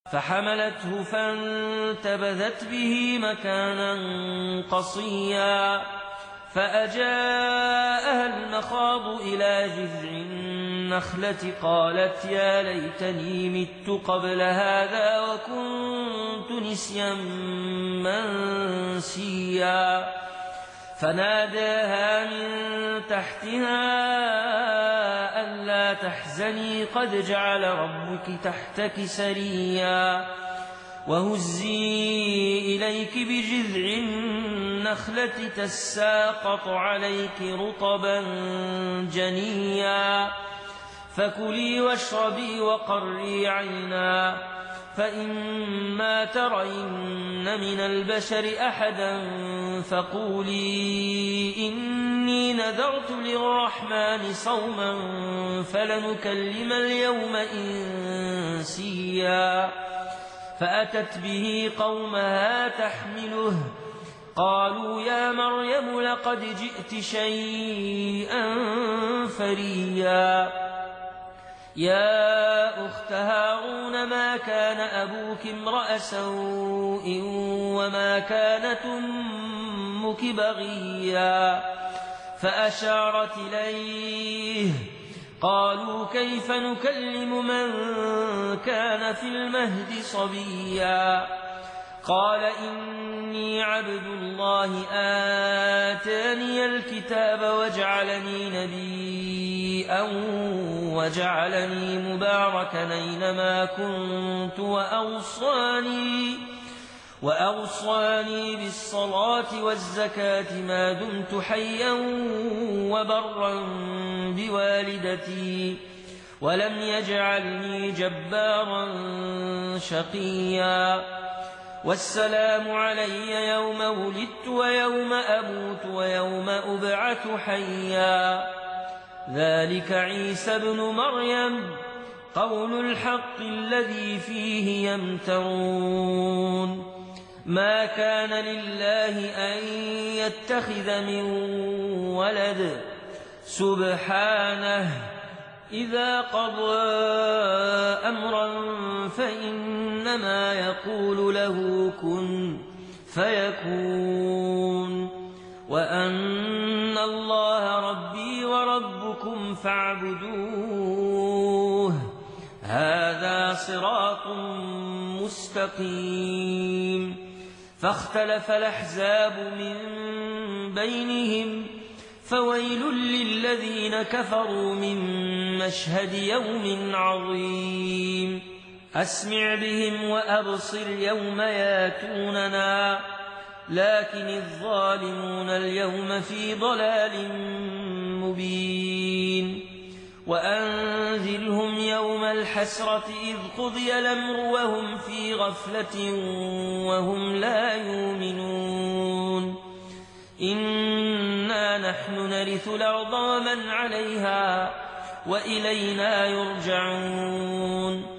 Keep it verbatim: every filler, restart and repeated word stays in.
فحملته فانتبذت به مكانا قصيا فأجاءها المخاض إلى جذع النخلة قالت يا ليتني مت قبل هذا وكنت نسيا منسيا فناداها من تحتها ألا تحزني قد جعل ربك تحتك سريا وهزي إليك بجذع النخلة تساقط عليك رطبا جنيا فكلي واشربي وقري عينا فإما ترين من البشر أحدا فقولي إني نذرت للرحمن صوما فلنكلم اليوم إنسيا فأتت به قومها تحمله قالوا يا مريم لقد جئت شيئا فريا يا أخت هارون ما كان أبوك امرأ سوء وما كانت أمك بغيا فأشارت إليه قالوا كيف نكلم من كان في المهد صبيا قال إني عبد الله آتاني الكتاب وجعلني نبيا وجعلني مباركا أينما كنت وأوصاني, وأوصاني بالصلاة والزكاة ما دمت حيا وبرا بوالدتي ولم يجعلني جبارا شقيا والسلام علي يوم ولدت ويوم أموت ويوم أبعث حيا ذلك عيسى ابن مريم قول الحق الذي فيه يمترون ما كان لله أن يتخذ من ولد سبحانه إذا قضى أمرا فإنما يقول له كن فيكون وأن الله ربي وربكم فاعبدوه هذا صراط مستقيم فاختلف الأحزاب من بينهم فويل للذين كفروا من مشهد يوم عظيم أسمع بهم وأبصر يوم ياتوننا لكن الظالمون اليوم في ضلال مبين وأنذرهم يوم الحسرة إذ قضي الأمر وهم في غفلة وهم لا يؤمنون إنا نحن نرث الأرض ومن عليها وإلينا يرجعون